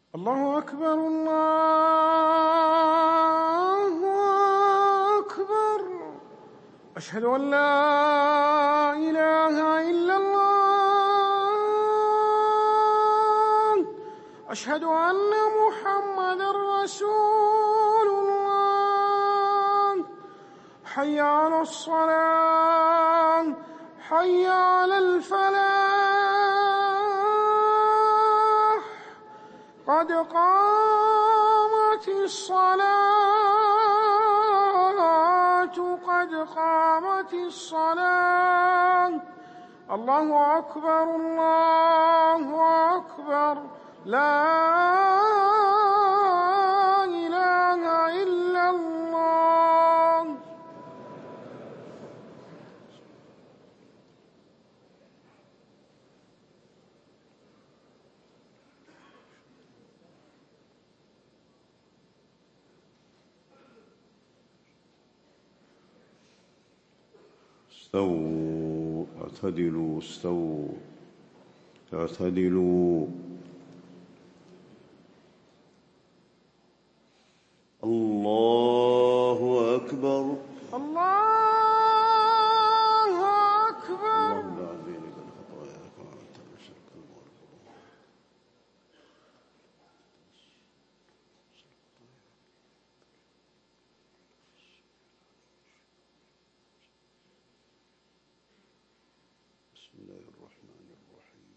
الله أكبر الله أكبر. أشهد أن لا إله إلا الله. أشهد أن محمدًا رسول الله. حي على الصلاة حي على الفلاح. قد قامت الصلاة قد قامت الصلاة. الله أكبر الله أكبر. لا إله إلا الله. استووا اعتدلوا استووا اعتدلوا. الله أكبر الله أكبر. اللهم لا عزيزك الخطايا كما أنت الشرك المغفور. بسم الله الرحمن الرحيم.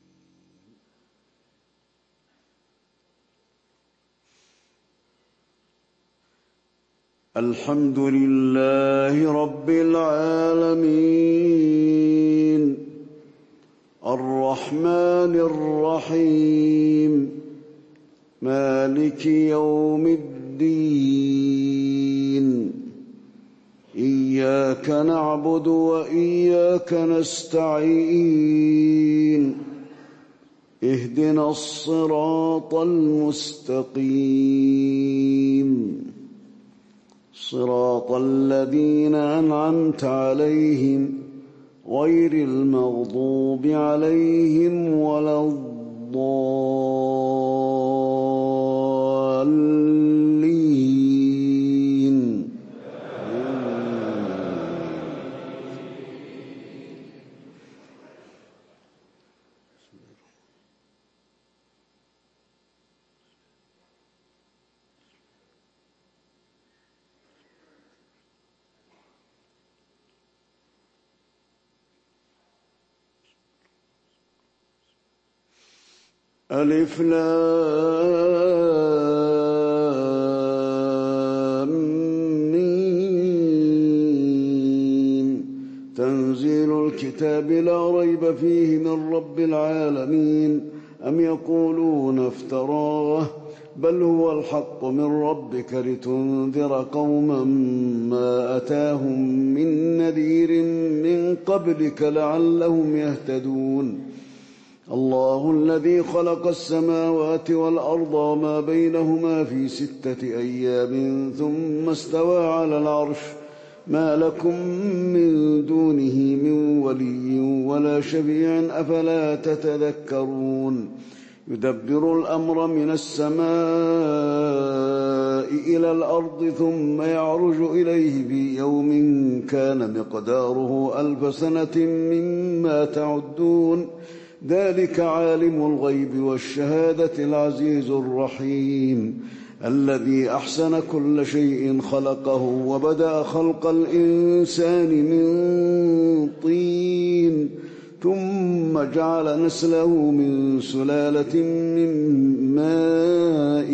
الحمد لله رب العالمين الرحمن الرحيم مالك يوم الدين. إياك نعبد وإياك نستعين. اهدنا الصراط المستقيم صراط الذين أنعمت عليهم غير المغضوب عليهم ولا الضالين. ألف لام ميم. تنزيل الكتاب لا ريب فيه من رب العالمين. أم يقولون افتراه بل هو الحق من ربك لتنذر قوما ما أتاهم من نذير من قبلك لعلهم يهتدون. الله الذي خلق السماوات والأرض وما بينهما في 6 أيام ثم استوى على العرش. ما لكم من دونه من ولي ولا شفيع أفلا تتذكرون. يدبر الأمر من السماء إلى الأرض ثم يعرج إليه في يوم كان مقداره 1000 سنة مما تعدون. ذلك عالم الغيب والشهادة العزيز الرحيم الذي أحسن كل شيء خلقه وبدأ خلق الإنسان من طين ثم جعل نسله من سلالة من ماء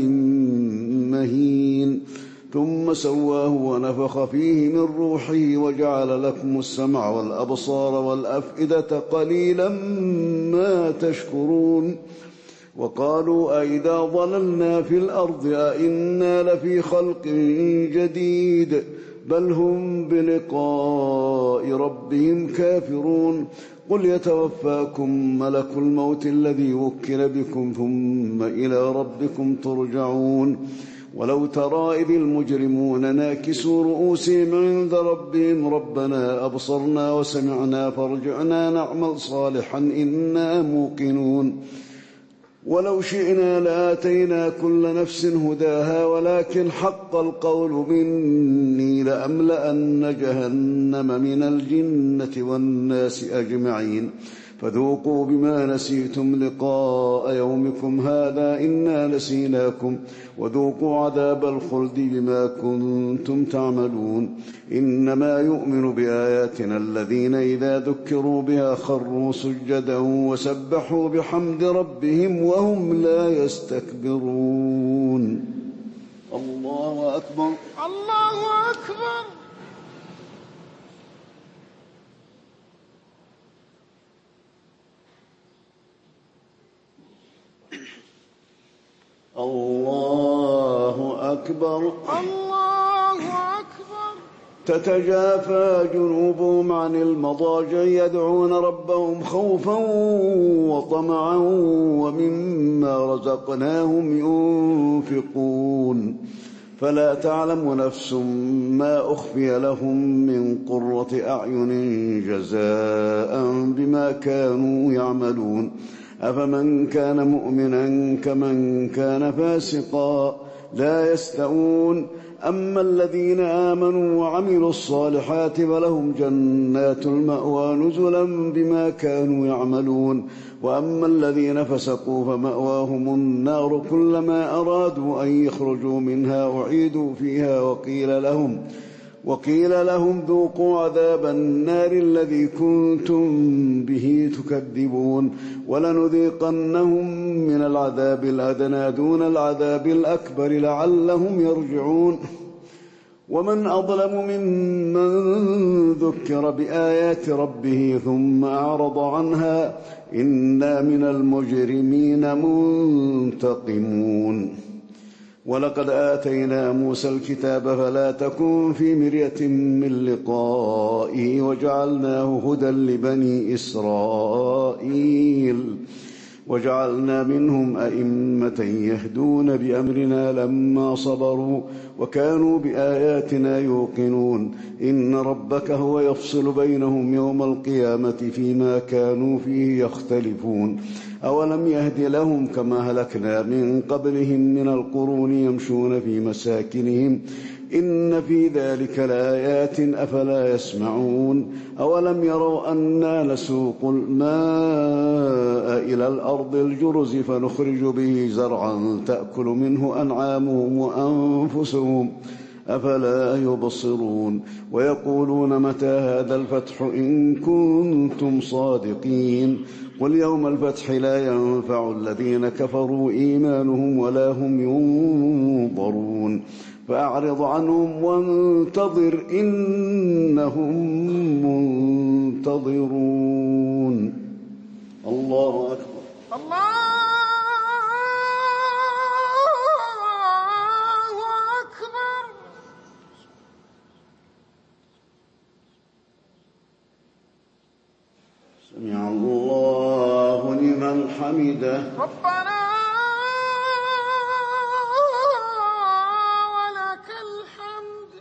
مهين ثم سواه ونفخ فيه من روحه وجعل لكم السمع والأبصار والأفئدة قليلا ما تشكرون. وقالوا أئذا ضللنا في الأرض أئنا لفي خلق جديد بل هم بلقاء ربهم كافرون. قل يتوفاكم ملك الموت الذي وكل بكم ثم إلى ربكم ترجعون. ولو ترى إذ المجرمون ناكسوا رؤوسهم عند ربهم ربنا أبصرنا وسمعنا فارجعنا نعمل صالحا إنا موقنون. ولو شئنا لآتينا كل نفس هداها ولكن حق القول مني لأملأن جهنم من الجنة والناس أجمعين فذوقوا بما نسيتم لقاء يومكم هذا إنا نسيناكم وذوقوا عذاب الخلد بما كنتم تعملون إنما يؤمن بآياتنا الذين إذا ذكروا بها خروا سجدا وسبحوا بحمد ربهم وهم لا يستكبرون. الله أكبر. الله أكبر. الله أكبر. الله أكبر. تتجافى جنوبهم عن المضاجع يدعون ربهم خوفا وطمعا ومما رزقناهم ينفقون فلا تعلم نفس ما أخفي لهم من قرة أعين جزاء بما كانوا يعملون أفمن كان مؤمنا كمن كان فاسقا لا يستوون أما الذين آمنوا وعملوا الصالحات فلهم جنات المأوى نزلا بما كانوا يعملون وأما الذين فسقوا فمأواهم النار كلما أرادوا أن يخرجوا منها أعيدوا فيها وقيل لهم ذوقوا عذاب النار الذي كنتم به تكذبون ولنذيقنهم من العذاب الأدنى دون العذاب الأكبر لعلهم يرجعون ومن أظلم ممن ذكر بآيات ربه ثم أعرض عنها إنا من المجرمين منتقمون. ولقد آتينا موسى الكتاب فلا تكن في مرية من لقائه وجعلناه هدى لبني إسرائيل وجعلنا منهم أئمة يهدون بأمرنا لما صبروا وكانوا بآياتنا يوقنون إن ربك هو يفصل بينهم يوم القيامة فيما كانوا فيه يختلفون أولم يهد لهم كما هلكنا من قبلهم من القرون يمشون في مساكنهم إن في ذلك لآيات أفلا يسمعون أولم يروا أنا نسوق الماء إلى الأرض الجرز فنخرج به زرعا تأكل منه أنعامهم وأنفسهم أفلا يبصرون ويقولون متى هذا الفتح إن كنتم صادقين قل يوم الفتح لا ينفع الذين كفروا إيمانهم ولا هم ينظرون فأعرض عنهم وانتظر إنهم منتظرون. الله أكبر. الله أكبر. سمع الله لمن حمده. ربنا ولك الحمد.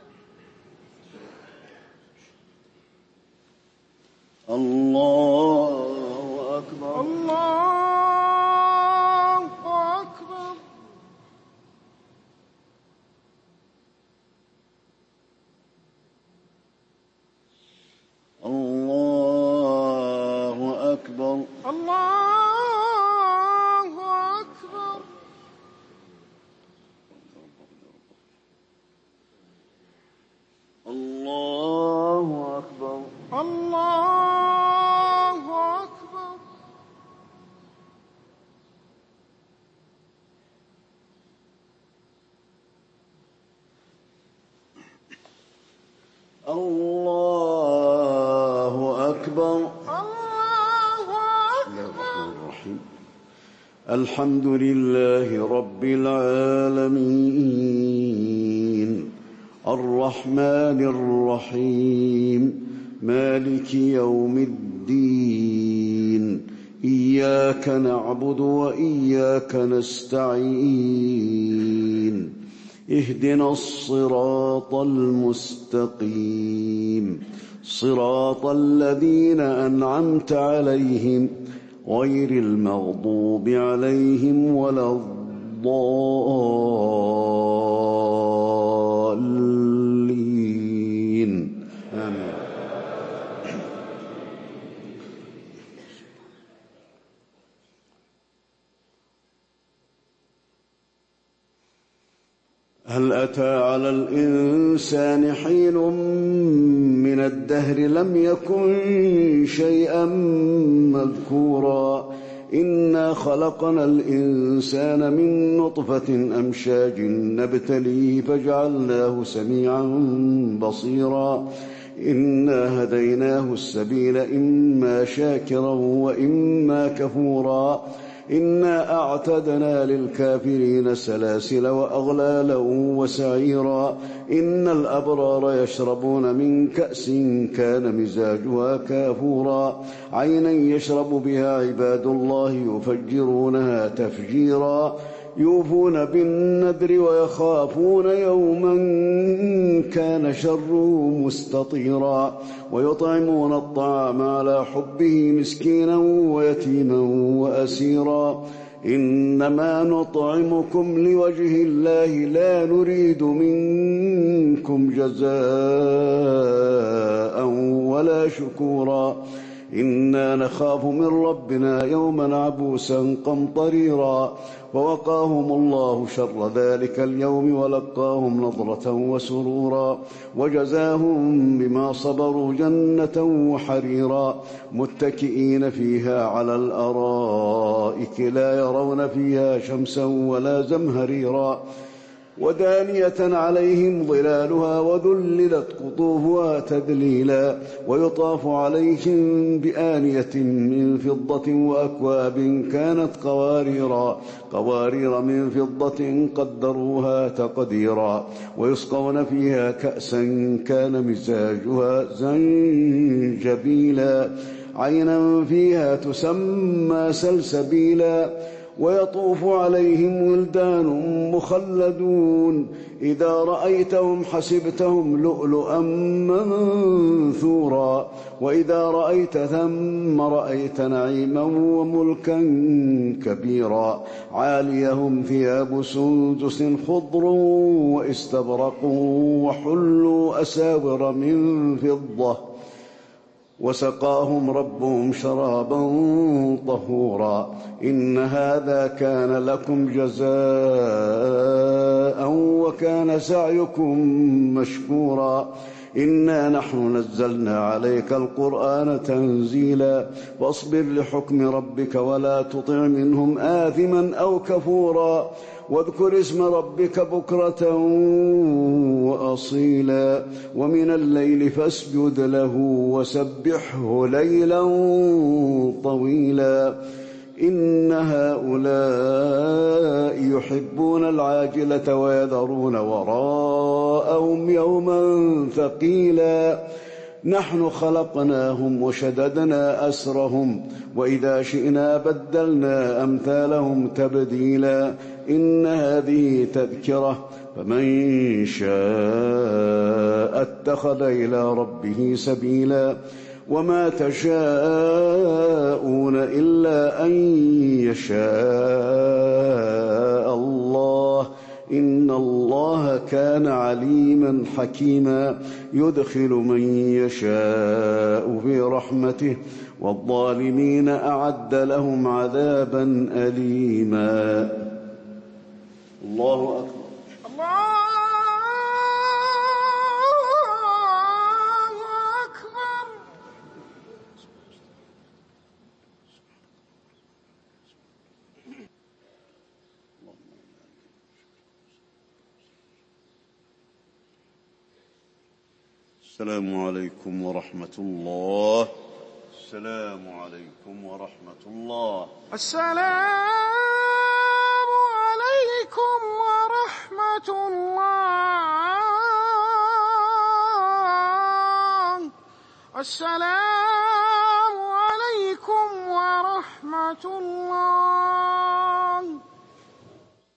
الله أكبر. الله أكبر. الله أكبر. الله أكبر. الله أكبر. الله أكبر. الله أكبر. الله أكبر. الحمد لله رب العالمين الرحمن الرحيم مالك يوم الدين إياك نعبد وإياك نستعين اهدنا الصراط المستقيم صراط الذين أنعمت عليهم غير المغضوب عليهم ولا الضالين آمين. هل أتى على الإنسان حين من الدهر لم يكن شيئا مذكورا إنا خلقنا الإنسان من نطفة أمشاج نبتليه فجعلناه سميعا بصيرا إنا هديناه السبيل إما شاكرا وإما كفورا إنا أعتدنا للكافرين سلاسل وأغلالا وسعيرا إن الأبرار يشربون من كأس كان مزاجها كافورا عينا يشرب بها عباد الله يفجرونها تفجيرا يوفون بالنذر ويخافون يوما كان شره مستطيرا ويطعمون الطعام على حبه مسكينا ويتيما وأسيرا إنما نطعمكم لوجه الله لا نريد منكم جزاء ولا شكورا إنا نخاف من ربنا يوما عبوسا قمطريرا فوقاهم الله شر ذلك اليوم ولقاهم نضرة وسرورا وجزاهم بما صبروا جنة وحريرا متكئين فيها على الأرائك لا يرون فيها شمسا ولا زمهريرا ودانية عليهم ظلالها وذللت قطوفها تذليلا ويطاف عليهم بآنية من فضة وأكواب كانت قوارير من فضة قدروها تقديرا ويسقون فيها كأسا كان مزاجها زنجبيلا عينا فيها تسمى سلسبيلا ويطوف عليهم ولدان مخلدون إذا رأيتهم حسبتهم لؤلؤا منثورا وإذا رأيت ثم رأيت نعيما وملكا كبيرا عاليهم ثياب سندس خضر واستبرق وحلوا أساور من فضة وسقاهم ربهم شرابا طهورا إن هذا كان لكم جزاء وكان سعيكم مشكورا إنا نحن نزلنا عليك القرآن تنزيلا فاصبر لحكم ربك ولا تطع منهم آثما أو كفورا واذكر اسم ربك بكرة وأصيلا ومن الليل فاسجد له وسبحه ليلا طويلا إن هؤلاء يحبون العاجلة ويذرون وراءهم يوما ثقيلا نحن خلقناهم وشددنا أسرهم وإذا شئنا بدلنا أمثالهم تبديلا إن هذه تذكرة فمن شاء اتخذ إلى ربه سبيلا وما تشاءون إلا أن يشاء الله إن الله كان عليما حكيما يدخل من يشاء في رحمته والظالمين أعد لهم عذابا أليما الله أكبر السلام عليكم ورحمة الله. السلام عليكم ورحمة الله. السلام عليكم ورحمة الله. السلام عليكم ورحمة الله.